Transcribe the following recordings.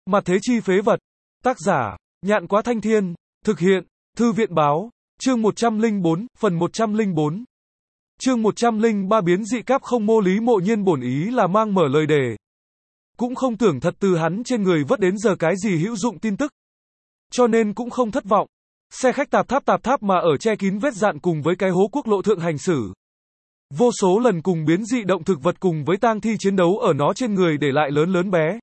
Mặt thế chi phế vật. Tác giả, Nhạn Quá Thanh Thiên. Thực hiện, Thư viện Báo. Chương 104, phần 104. Chương 103 biến dị cáp không mô. Lý Mộ Nhiên bổn ý là mang mở lời đề. Cũng không tưởng thật từ hắn trên người vớt đến giờ cái gì hữu dụng tin tức. Cho nên cũng không thất vọng. Xe khách tạp tháp mà ở che kín vết dạn cùng với cái hố quốc lộ thượng hành xử. Vô số lần cùng biến dị động thực vật cùng với tang thi chiến đấu ở nó trên người để lại lớn bé.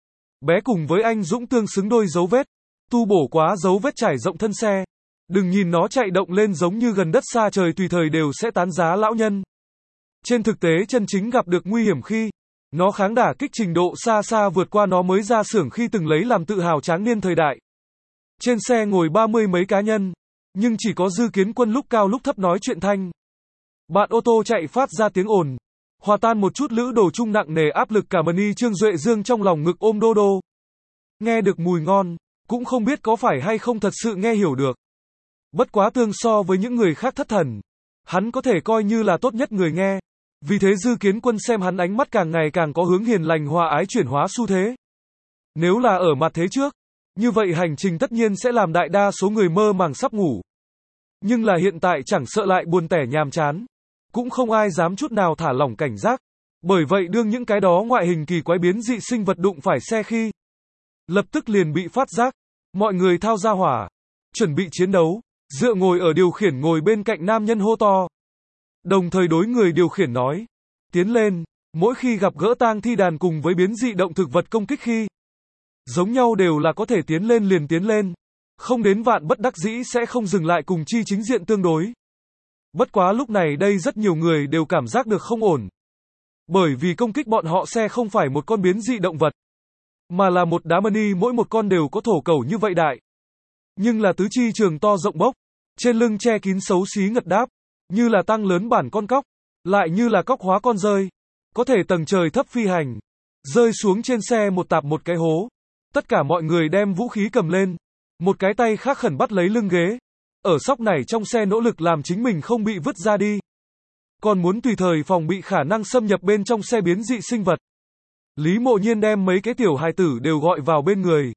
Bé cùng với anh Dũng tương xứng đôi dấu vết. Tu bổ quá dấu vết trải rộng thân xe. Đừng nhìn nó chạy động lên giống như gần đất xa trời tùy thời đều sẽ tán giá lão nhân. Trên thực tế chân chính gặp được nguy hiểm khi nó kháng đả kích trình độ xa vượt qua nó mới ra xưởng khi từng lấy làm tự hào tráng niên thời đại. Trên xe ngồi 30 mấy cá nhân, nhưng chỉ có Dư Kiến Quân lúc cao lúc thấp nói chuyện thanh. Bạn ô tô chạy phát ra tiếng ồn, hòa tan một chút lữ đồ chung nặng nề áp lực cả mani Trương Duệ Dương trong lòng ngực ôm đô đô. Nghe được mùi ngon, cũng không biết có phải hay không thật sự nghe hiểu được. Bất quá tương so với những người khác thất thần, hắn có thể coi như là tốt nhất người nghe. Vì thế Dư Kiến Quân xem hắn ánh mắt càng ngày càng có hướng hiền lành hòa ái chuyển hóa xu thế. Nếu là ở mặt thế trước, như vậy hành trình tất nhiên sẽ làm đại đa số người mơ màng sắp ngủ. Nhưng là hiện tại chẳng sợ lại buồn tẻ nhàm chán. Cũng không ai dám chút nào thả lỏng cảnh giác. Bởi vậy đương những cái đó ngoại hình kỳ quái biến dị sinh vật đụng phải xe khi lập tức liền bị phát giác. Mọi người thao ra hỏa, chuẩn bị chiến đấu, dựa ngồi ở điều khiển ngồi bên cạnh nam nhân hô to. Đồng thời đối người điều khiển nói, tiến lên, mỗi khi gặp gỡ tang thi đàn cùng với biến dị động thực vật công kích khi giống nhau đều là có thể tiến lên liền tiến lên. Không đến vạn bất đắc dĩ sẽ không dừng lại cùng chi chính diện tương đối. Bất quá lúc này đây rất nhiều người đều cảm giác được không ổn. Bởi vì công kích bọn họ xe không phải một con biến dị động vật, mà là một đá mani mỗi một con đều có thổ cẩu như vậy đại. Nhưng là tứ chi trường to rộng bốc, trên lưng che kín xấu xí ngật đáp, như là tăng lớn bản con cóc, lại như là cóc hóa con rơi, có thể tầng trời thấp phi hành, rơi xuống trên xe một tạp một cái hố. Tất cả mọi người đem vũ khí cầm lên, một cái tay khác khẩn bắt lấy lưng ghế, ở sóc này trong xe nỗ lực làm chính mình không bị vứt ra đi. Còn muốn tùy thời phòng bị khả năng xâm nhập bên trong xe biến dị sinh vật. Lý Mộ Nhiên đem mấy cái tiểu hài tử đều gọi vào bên người,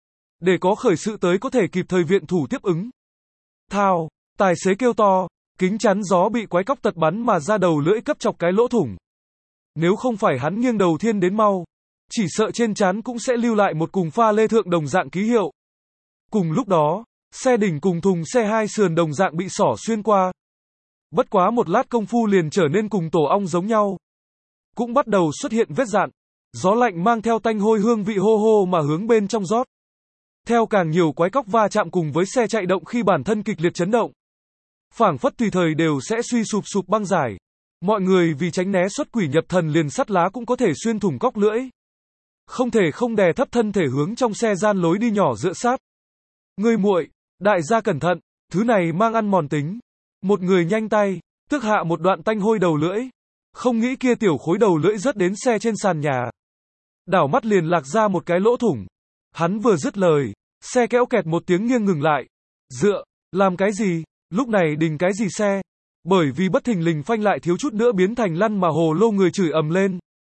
để có khởi sự tới có thể kịp thời viện thủ tiếp ứng. Thao, tài xế kêu to, kính chắn gió bị quái cóc tật bắn mà ra đầu lưỡi cấp chọc cái lỗ thủng. Nếu không phải hắn nghiêng đầu thiên đến mau, chỉ sợ trên trán cũng sẽ lưu lại một cùng pha lê thượng đồng dạng ký hiệu. Cùng lúc đó, xe đỉnh cùng thùng xe hai sườn đồng dạng bị xỏ xuyên qua. Bất quá một lát công phu liền trở nên cùng tổ ong giống nhau. Cũng bắt đầu xuất hiện vết dạn, gió lạnh mang theo tanh hôi hương vị hô hô mà hướng bên trong rót. Theo càng nhiều quái cóc va chạm cùng với xe chạy động khi bản thân kịch liệt chấn động, phảng phất tùy thời đều sẽ suy sụp băng giải. Mọi người vì tránh né xuất quỷ nhập thần liền sắt lá cũng có thể xuyên thủng cóc lưỡi. Không thể không đè thấp thân thể hướng trong xe gian lối đi nhỏ dựa sát. Ngươi muội, đại gia cẩn thận, thứ này mang ăn mòn tính. Một người nhanh tay, tước hạ một đoạn tanh hôi đầu lưỡi. Không nghĩ kia tiểu khối đầu lưỡi rớt đến xe trên sàn nhà. Đảo mắt liền lạc ra một cái lỗ thủng. Hắn vừa dứt lời, xe kéo kẹt một tiếng nghiêng ngừng lại. Dựa, làm cái gì? Lúc này đình cái gì xe? Bởi vì bất thình lình phanh lại thiếu chút nữa biến thành lăn mà hồ lô người chửi ầm lên.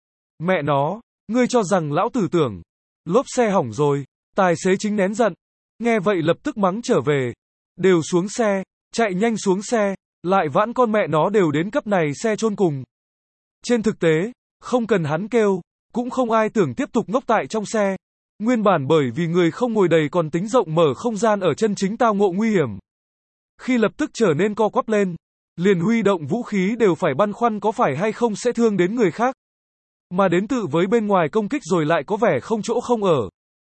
Mẹ nó, ngươi cho rằng lão tử tưởng, lốp xe hỏng rồi. Tài xế chính nén giận, nghe vậy lập tức mắng trở về. Đều xuống xe, chạy nhanh xuống xe, lại vãn con mẹ nó đều đến cấp này xe chôn cùng. Trên thực tế, không cần hắn kêu, cũng không ai tưởng tiếp tục ngốc tại trong xe. Nguyên bản bởi vì người không ngồi đầy còn tính rộng mở không gian ở chân chính tao ngộ nguy hiểm. Khi lập tức trở nên co quắp lên, liền huy động vũ khí đều phải băn khoăn có phải hay không sẽ thương đến người khác. Mà đến tự với bên ngoài công kích rồi lại có vẻ không chỗ không ở.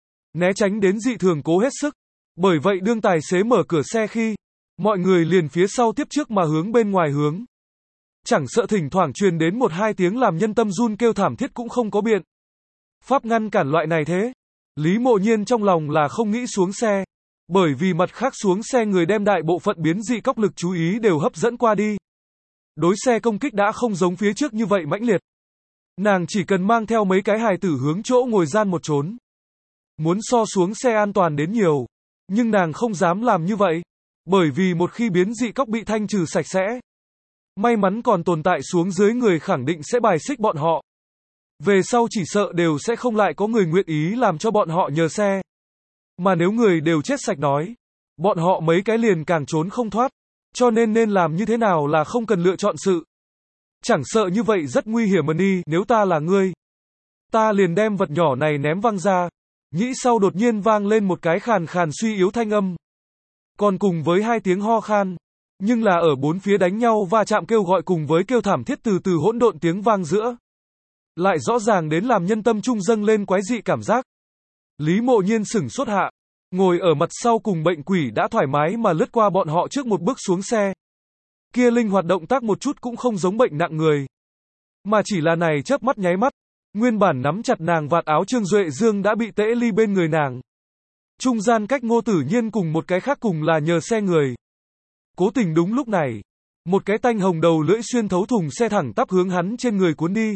Né tránh đến dị thường cố hết sức. Bởi vậy đương tài xế mở cửa xe khi, mọi người liền phía sau tiếp trước mà hướng bên ngoài hướng. Chẳng sợ thỉnh thoảng truyền đến 1-2 tiếng làm nhân tâm run kêu thảm thiết cũng không có biện pháp ngăn cản loại này thế. Lý Mộ Nhiên trong lòng là không nghĩ xuống xe. Bởi vì mặt khác xuống xe người đem đại bộ phận biến dị cóc lực chú ý đều hấp dẫn qua đi. Đối xe công kích đã không giống phía trước như vậy mãnh liệt. Nàng chỉ cần mang theo mấy cái hài tử hướng chỗ ngồi gian một trốn. Muốn so xuống xe an toàn đến nhiều. Nhưng nàng không dám làm như vậy. Bởi vì một khi biến dị cóc bị thanh trừ sạch sẽ, may mắn còn tồn tại xuống dưới người khẳng định sẽ bài xích bọn họ. Về sau chỉ sợ đều sẽ không lại có người nguyện ý làm cho bọn họ nhờ xe. Mà nếu người đều chết sạch nói, bọn họ mấy cái liền càng trốn không thoát. Cho nên làm như thế nào là không cần lựa chọn sự. Chẳng sợ như vậy rất nguy hiểm mà đi, nếu ta là ngươi. Ta liền đem vật nhỏ này ném văng ra. Nhĩ sau đột nhiên vang lên một cái khàn khàn suy yếu thanh âm. Còn cùng với hai tiếng ho khan. Nhưng là ở bốn phía đánh nhau va chạm kêu gọi cùng với kêu thảm thiết từ từ hỗn độn tiếng vang giữa. Lại rõ ràng đến làm nhân tâm trung dâng lên quái dị cảm giác. Lý Mộ Nhiên sửng sốt hạ. Ngồi ở mặt sau cùng bệnh quỷ đã thoải mái mà lướt qua bọn họ trước một bước xuống xe. Kia linh hoạt động tác một chút cũng không giống bệnh nặng người. Mà chỉ là này chớp mắt nháy mắt. Nguyên bản nắm chặt nàng vạt áo Trương Duệ Dương đã bị tễ ly bên người nàng. Trung gian cách Ngô Tử Nhiên cùng một cái khác cùng là nhờ xe người. Cố tình đúng lúc này. Một cái tanh hồng đầu lưỡi xuyên thấu thùng xe thẳng tắp hướng hắn trên người cuốn đi.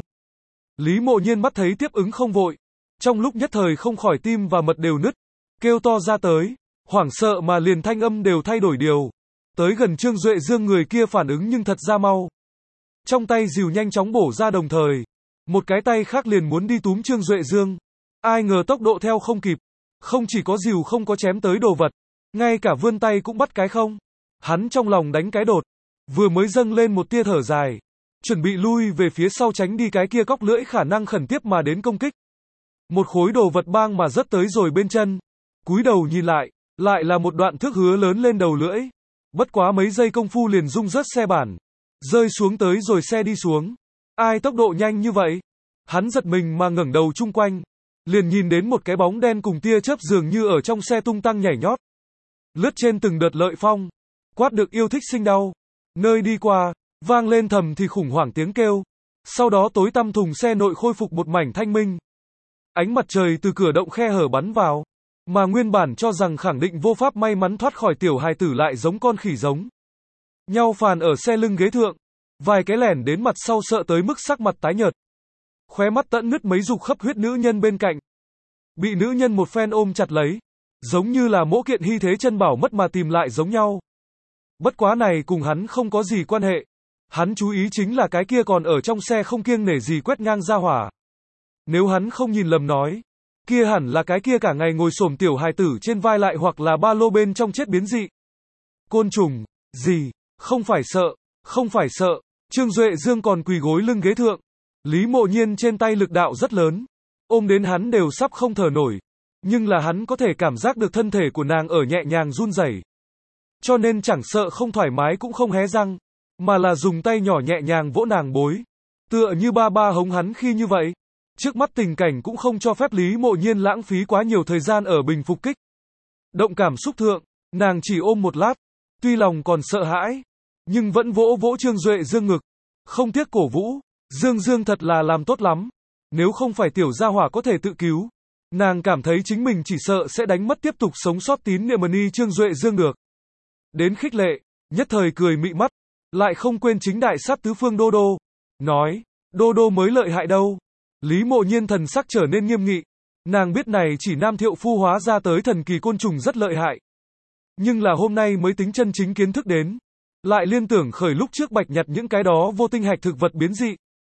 Lý Mộ Nhiên mắt thấy tiếp ứng không vội. Trong lúc nhất thời không khỏi tim và mật đều nứt. Kêu to ra tới. Hoảng sợ mà liền thanh âm đều thay đổi điều. Tới gần Trương Duệ Dương người kia phản ứng nhưng thật ra mau. Trong tay dìu nhanh chóng bổ ra đồng thời. Một cái tay khác liền muốn đi túm Trương Duệ Dương. Ai ngờ tốc độ theo không kịp. Không chỉ có dìu không có chém tới đồ vật. Ngay cả vươn tay cũng bắt cái không. Hắn trong lòng đánh cái đột. Vừa mới dâng lên một tia thở dài. Chuẩn bị lui về phía sau tránh đi cái kia cóc lưỡi khả năng khẩn tiếp mà đến công kích. Một khối đồ vật bang mà rớt tới rồi bên chân. Cúi đầu nhìn lại. Lại là một đoạn thước hứa lớn lên đầu lưỡi. Bất quá mấy giây công phu liền rung rớt xe bản. Rơi xuống tới rồi xe đi xuống. Ai tốc độ nhanh như vậy? Hắn giật mình mà ngẩng đầu chung quanh. Liền nhìn đến một cái bóng đen cùng tia chớp dường như ở trong xe tung tăng nhảy nhót. Lướt trên từng đợt lợi phong. Quát được yêu thích sinh đau. Nơi đi qua, vang lên thầm thì khủng hoảng tiếng kêu. Sau đó tối tăm thùng xe nội khôi phục một mảnh thanh minh. Ánh mặt trời từ cửa động khe hở bắn vào. Mà nguyên bản cho rằng khẳng định vô pháp may mắn thoát khỏi tiểu hài tử lại giống con khỉ giống. Nhau phàn ở xe lưng ghế thượng. Vài cái lẻn đến mặt sau sợ tới mức sắc mặt tái nhợt. Khóe mắt tận nứt mấy dục khắp huyết nữ nhân bên cạnh. Bị nữ nhân một phen ôm chặt lấy. Giống như là mỗ kiện hy thế chân bảo mất mà tìm lại giống nhau. Bất quá này cùng hắn không có gì quan hệ. Hắn chú ý chính là cái kia còn ở trong xe không kiêng nể gì quét ngang ra hỏa. Nếu hắn không nhìn lầm nói. Kia hẳn là cái kia cả ngày ngồi xổm tiểu hài tử trên vai lại hoặc là ba lô bên trong chết biến dị. Côn trùng, gì, không phải sợ, không phải sợ. Trương Duệ Dương còn quỳ gối lưng ghế thượng. Lý Mộ Nhiên trên tay lực đạo rất lớn. Ôm đến hắn đều sắp không thở nổi. Nhưng là hắn có thể cảm giác được thân thể của nàng ở nhẹ nhàng run rẩy. Cho nên chẳng sợ không thoải mái cũng không hé răng. Mà là dùng tay nhỏ nhẹ nhàng vỗ nàng bối. Tựa như ba ba hống hắn khi như vậy. Trước mắt tình cảnh cũng không cho phép Lý Mộ Nhiên lãng phí quá nhiều thời gian ở bình phục kích. Động cảm xúc thượng, nàng chỉ ôm một lát. Tuy lòng còn sợ hãi. Nhưng vẫn vỗ vỗ Trương Duệ Dương ngực. Không tiếc cổ vũ. Dương thật là làm tốt lắm. Nếu không phải tiểu gia hỏa có thể tự cứu. Nàng cảm thấy chính mình chỉ sợ sẽ đánh mất tiếp tục sống sót tín niệm ni Trương Duệ Dương được. Đến khích lệ, nhất thời cười mị mắt. Lại không quên chính đại sát tứ phương Đô Đô. Nói, Đô Đô mới lợi hại đâu. Lý Mộ Nhiên thần sắc trở nên nghiêm nghị. Nàng biết này chỉ nam thiệu phu hóa ra tới thần kỳ côn trùng rất lợi hại. Nhưng là hôm nay mới tính chân chính kiến thức đến. Lại liên tưởng khởi lúc trước bạch nhặt những cái đó vô tinh hạch thực vật biến dị.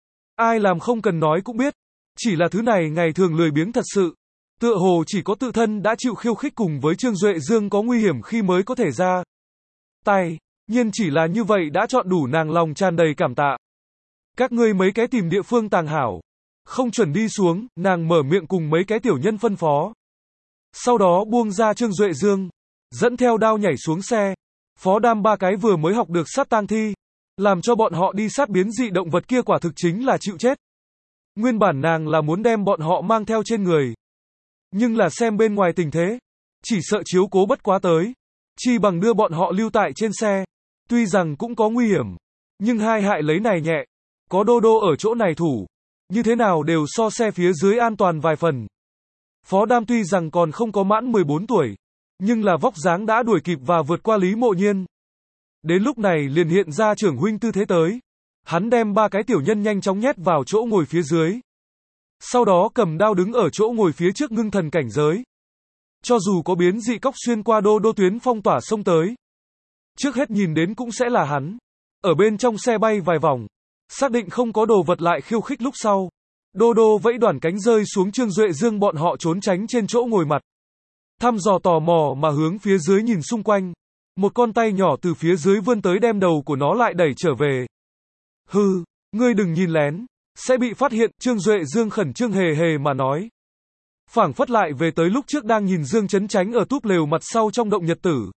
Ai làm không cần nói cũng biết. Chỉ là thứ này ngày thường lười biếng thật sự. Tựa hồ chỉ có tự thân đã chịu khiêu khích cùng với Trương Duệ Dương có nguy hiểm khi mới có thể ra tay. Nhưng chỉ là như vậy đã chọn đủ nàng lòng tràn đầy cảm tạ. Các ngươi mấy cái tìm địa phương tàng hảo. Không chuẩn đi xuống, nàng mở miệng cùng mấy cái tiểu nhân phân phó. Sau đó buông ra Trương Duệ Dương. Dẫn theo đao nhảy xuống xe. Phó đam ba cái vừa mới học được sát tang thi. Làm cho bọn họ đi sát biến dị động vật kia quả thực chính là chịu chết. Nguyên bản nàng là muốn đem bọn họ mang theo trên người. Nhưng là xem bên ngoài tình thế. Chỉ sợ chiếu cố bất quá tới. Chi bằng đưa bọn họ lưu tại trên xe. Tuy rằng cũng có nguy hiểm. Nhưng hai hại lấy này nhẹ. Có Đô Đô ở chỗ này thủ. Như thế nào đều so xe phía dưới an toàn vài phần. Phó Đam tuy rằng còn không có mãn 14 tuổi. Nhưng là vóc dáng đã đuổi kịp và vượt qua Lý Mộ Nhiên. Đến lúc này liền hiện ra trưởng huynh tư thế tới. Hắn đem ba cái tiểu nhân nhanh chóng nhét vào chỗ ngồi phía dưới. Sau đó cầm đao đứng ở chỗ ngồi phía trước ngưng thần cảnh giới. Cho dù có biến dị cóc xuyên qua Đô Đô tuyến phong tỏa sông tới. Trước hết nhìn đến cũng sẽ là hắn. Ở bên trong xe bay vài vòng. Xác định không có đồ vật lại khiêu khích lúc sau. Đô đô vẫy đoàn cánh rơi xuống, Trương Duệ Dương bọn họ trốn tránh trên chỗ ngồi mặt. Thăm dò tò mò mà hướng phía dưới nhìn xung quanh. Một con tay nhỏ từ phía dưới vươn tới đem đầu của nó lại đẩy trở về. Hừ, ngươi đừng nhìn lén, sẽ bị phát hiện, Trương Duệ Dương khẩn trương hề hề mà nói. Phảng phất lại về tới lúc trước đang nhìn Dương Chấn tránh ở túp lều mặt sau trong động nhật tử.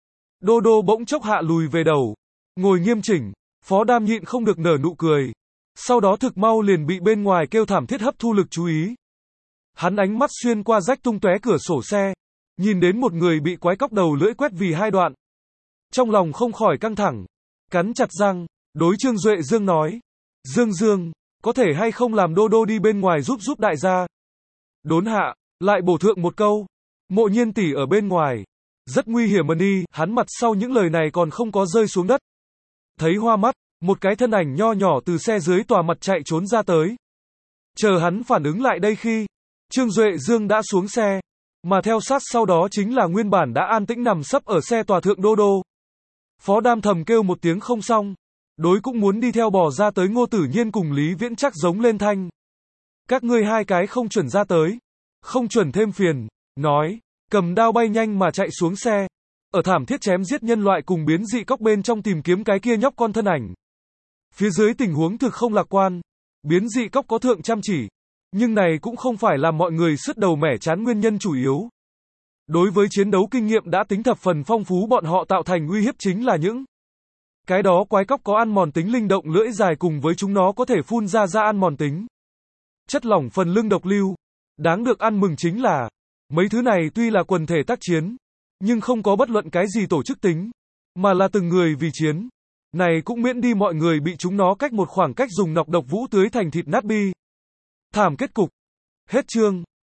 Đô đô bỗng chốc hạ lùi về đầu, ngồi nghiêm chỉnh, Phó Đam nhịn không được nở nụ cười. Sau đó thực mau liền bị bên ngoài kêu thảm thiết hấp thu lực chú ý. Hắn ánh mắt xuyên qua rách tung tóe cửa sổ xe, nhìn đến một người bị quái cóc đầu lưỡi quét vì hai đoạn. Trong lòng không khỏi căng thẳng, cắn chặt răng, đối Trương Duệ Dương nói. Dương, có thể hay không làm đô đô đi bên ngoài giúp đại gia. Đốn hạ, lại bổ thượng một câu. Mộ Nhiên tỷ ở bên ngoài. Rất nguy hiểm mà đi, hắn mặt sau những lời này còn không có rơi xuống đất. Thấy hoa mắt, một cái thân ảnh nho nhỏ từ xe dưới tòa mặt chạy trốn ra tới. Chờ hắn phản ứng lại đây khi, Trương Duệ Dương đã xuống xe, mà theo sát sau đó chính là nguyên bản đã an tĩnh nằm sấp ở xe tòa thượng đô đô. Phó Đam thầm kêu một tiếng không xong, đối cũng muốn đi theo bò ra tới Ngô Tử Nhiên cùng Lý Viễn chắc giống lên thanh. Các ngươi hai cái không chuẩn ra tới, không chuẩn thêm phiền, nói, cầm đao bay nhanh mà chạy xuống xe, ở thảm thiết chém giết nhân loại cùng biến dị cóc bên trong tìm kiếm cái kia nhóc con thân ảnh. Phía dưới tình huống thực không lạc quan, biến dị cóc có thượng chăm chỉ, nhưng này cũng không phải là mọi người sứt đầu mẻ chán nguyên nhân chủ yếu. Đối với chiến đấu kinh nghiệm đã tính thập phần phong phú bọn họ tạo thành uy hiếp chính là những cái đó quái cóc có ăn mòn tính linh động lưỡi dài cùng với chúng nó có thể phun ra ăn mòn tính chất lỏng phần lưng độc lưu. Đáng được ăn mừng chính là, mấy thứ này tuy là quần thể tác chiến, nhưng không có bất luận cái gì tổ chức tính, mà là từng người vì chiến. Này cũng miễn đi mọi người bị chúng nó cách một khoảng cách dùng nọc độc vũ tưới thành thịt nát bi. Thảm kết cục. Hết chương.